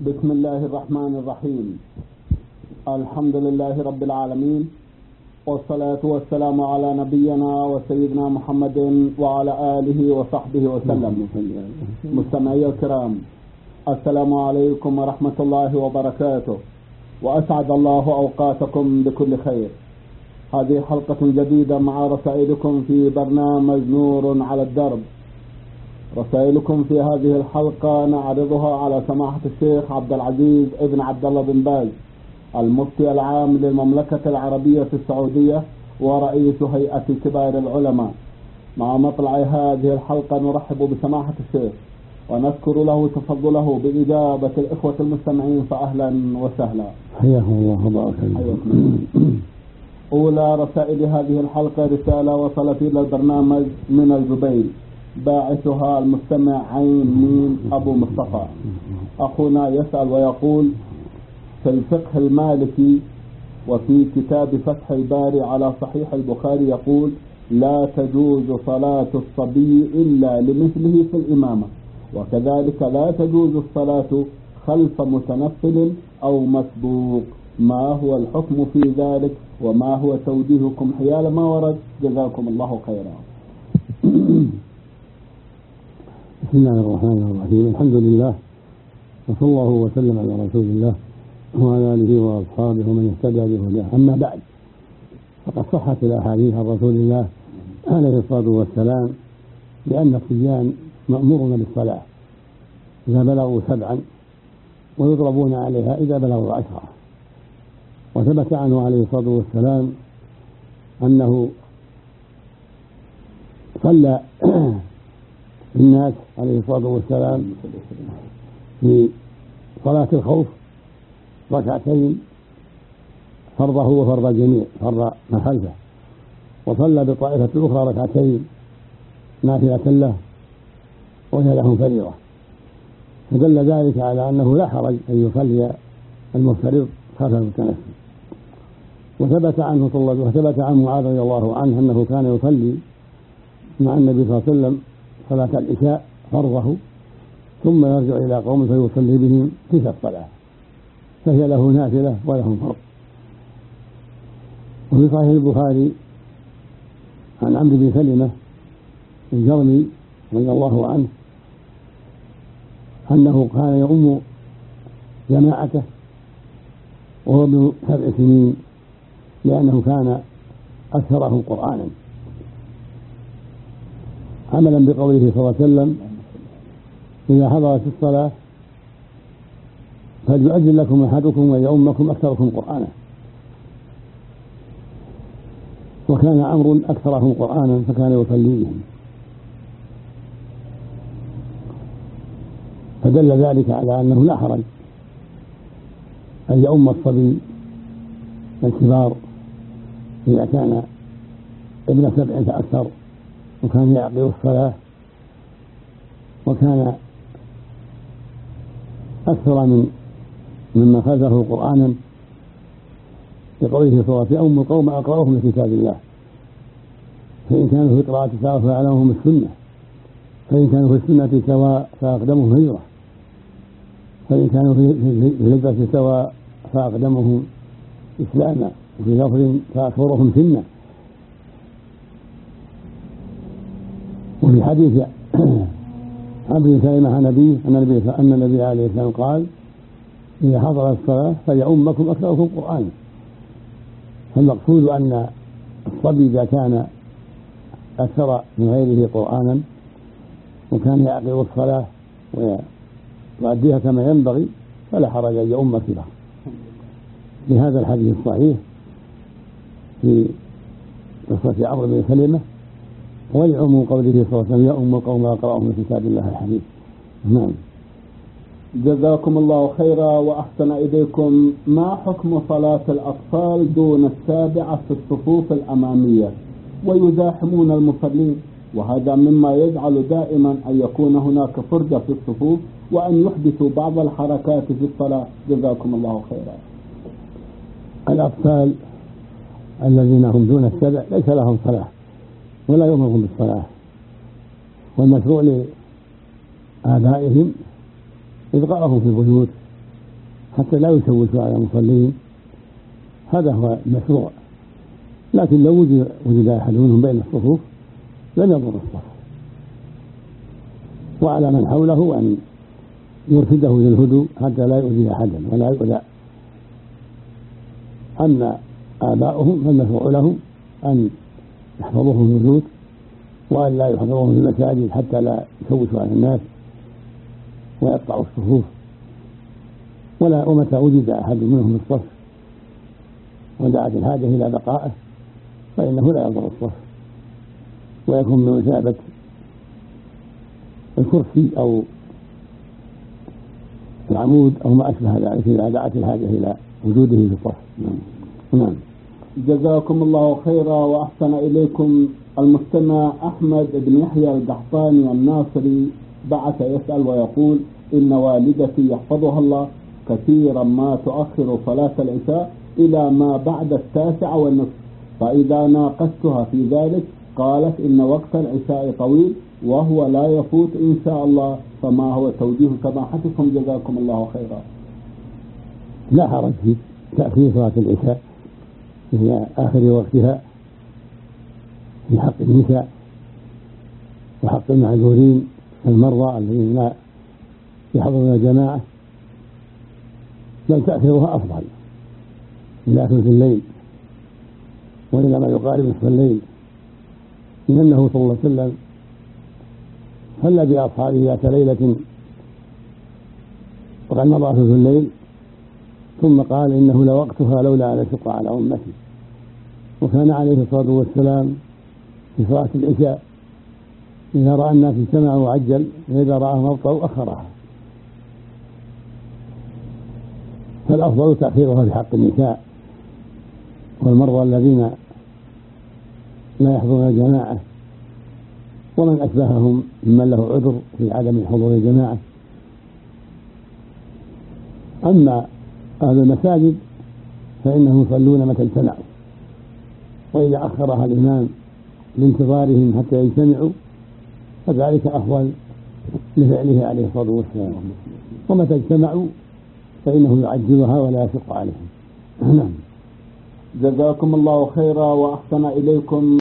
بسم الله الرحمن الرحيم. الحمد لله رب العالمين، والصلاة والسلام على نبينا وسيدنا محمد وعلى آله وصحبه وسلم. مستمعي الكرام، السلام عليكم ورحمة الله وبركاته، وأسعد الله أوقاتكم بكل خير. هذه حلقة جديدة مع رسائلكم في برنامج نور على الدرب. رسائلكم في هذه الحلقة نعرضها على سماحة الشيخ عبد العزيز ابن عبد الله بن باز، المفتي العام للمملكة العربية السعودية ورئيس هيئة كبار العلماء. مع مطلع هذه الحلقة نرحب بسماحة الشيخ ونذكر له تفضله بإجابة الإخوة المستمعين، فأهلا وسهلا. حياكم الله وبارك فيكم. أولى رسائل هذه الحلقة رسالة وصلت إلى البرنامج من الزبيل، باعثها المستمع عين ميم أبو مصطفى. أخونا يسأل ويقول: في الفقه المالكي وفي كتاب فتح الباري على صحيح البخاري يقول: لا تجوز صلاة الصبي إلا لمثله في الإمامة، وكذلك لا تجوز الصلاة خلف متنفل أو مسبوق. ما هو الحكم في ذلك وما هو توجيهكم حيال ما ورد؟ جزاكم الله خيرا. بسم الله الرحمن الرحيم. الحمد لله، وصلى الله وسلم على رسول الله وعلى آله وأصحابه ومن اهتدى بهداه. أما بعد، فقد صحت الأحاديث عن رسول الله عليه الصلاة والسلام بأن الصبيان مأمورون بالصلاة إذا بلغوا 7 ويضربون عليها إذا بلغوا 10. وثبت عنه عليه الصلاة والسلام أنه صلى الناس عليه الصلاة والسلام في صلاة الخوف 2 فرضه وفرض الجميع، فرض ما خلفه، وصلى بطائفة الأخرى 2 نافلة له وهي لهم فريضة. فدل ذلك على أنه لا حرج أن يصلي المفترض خلف المتنفل. وثبت عن معاذ رضي الله عنه أنه كان يصلي مع النبي صلى الله عليه وسلم صلاة العشاء فرضه، ثم يرجع إلى قوم فيصلي بهم تلك الصلاة، فهي له نافلة ولهم فرض. وفي صحيح البخاري عن عمرو بن سلمة الجرمي رضي الله عنه أنه كان يؤم جماعته وهو ابن 7 سنين، لأنه كان أكثرهم قرآنا، عملا بقوله صلى الله عليه وسلم: إذا حضرت الصلاة فليؤذن لكم أحدكم ويؤمكم أكثركم قرآنا. وكان عمرو أكثرهم قرآنا فكان يصلي بهم، فدل ذلك على أنه لا حرج أن يؤم الصبي الكبار إذا كان ابن 7 فأكثر وكان يعقل الصلاة وكان أكثر مما خلفه قرآنا، لقوله صلى الله عليه وسلم: أم القوم أقرأهم لكتاب الله، فإن كانوا في قراءة سواء فأعلمهم السنة، فإن كانوا في السنة سواء فأقدمهم هجرة، فإن كانوا في الهجرة سواء فأقدمهم إسلاما، وفي لفظ فأكبرهم سنا. وفي حديث عبد بن سلمة عن أن النبي عليه السلام قال: إذا حضر الصلاة فليؤمكم أكثركم قرآنا. فالمقصود أن الصبي إذا كان أكثر من غيره قرآنا وكان يعقل الصلاة ويؤديها كما ينبغي فلا حرج أن يؤم كبار، بهذا الحديث الصحيح في قصة عمرو بن سلمة، ولعموم قوله صلى الله عليه وسلم: يؤم القوم أقرأهم لكتاب الله الحديث. نعم. جزاكم الله خيرا وأحسن إليكم. ما حكم صلاة الأطفال دون 7 في الصفوف الأمامية ويزاحمون المصلين، وهذا مما يجعل دائما أن يكون هناك فرجة في الصفوف وأن يحدثوا بعض الحركات في الصلاة؟ جزاكم الله خيرا. الأطفال الذين هم دون 7 ليس لهم صلاة ولا يؤمرون بالصلاة، والمشروع لآبائهم إبقاءهم في البيوت حتى لا يشوشوا على المصلين، هذا هو المشروع. لكن لو وجد أحد منهم بين الصفوف لم يضر الصف، وعلى من حوله أن يرشده للهدوء حتى لا يؤذي أحدا ولا يؤذى. أما آباؤهم فالمشروع لهم أن يحفظوهم في البيوت وأن لا يحضروهم في المساجد حتى لا يشوشوا على الناس ويقطعوا الصفوف. ومتى وجد أحد منهم في الصف ودعت الحاجة إلى بقائه فإنه لا يضر الصف، ويكون بمثابة الكرسي أو العمود أو ما أشبه ذلك إذا دعت الحاجة إلى وجوده في الصف. نعم. جزاكم الله خيرا وأحسن إليكم. المستمع أحمد بن يحيى القحطاني الناصري بعث يسأل ويقول: إن والدتي يحفظها الله كثيرا ما تؤخر صلاة العشاء إلى ما بعد 9:30، فإذا ناقشتها في ذلك قالت إن وقت العشاء طويل وهو لا يفوت إن شاء الله، فما هو توجيه سماحتكم جزاكم الله خيرا؟ لا حرج في تأخير صلاة العشاء إلى آخر وقتها في حق النساء وحق المعذورين المرضى الذين لا يحضرون الجماعة، بل تأخيرها أفضل إلى ثلث الليل وإلى ما يقارب نصف الليل، لأنه صلى الله عليه وسلم صلى بأصحابه ذات ليلة وقد مضى ثلث الليل ثم قال: إنه لوقتها لولا أن أشق على أمتي. وكان عليه الصلاة والسلام في صلاة العشاء إذا رأى الناس اجتمعوا وعجل، وإذا رآهم أبطأوا أخرها. فالأفضل تأخيرها في حق النساء والمرضى الذين لا يحضرون الجماعة ومن أشبههم ممن له عذر في عدم حضور الجماعة. أما أهل المساجد فإنهم يصلون متى اجتمعوا، وإذا أخرها الإمام لانتظارهم حتى يجتمعوا فذلك أفضل لفعله عليه الصلاة والسلام، ومتى اجتمعوا فإنه يعجلها ولا يشق عليهم. جزاكم الله خيرا وأحسن إليكم.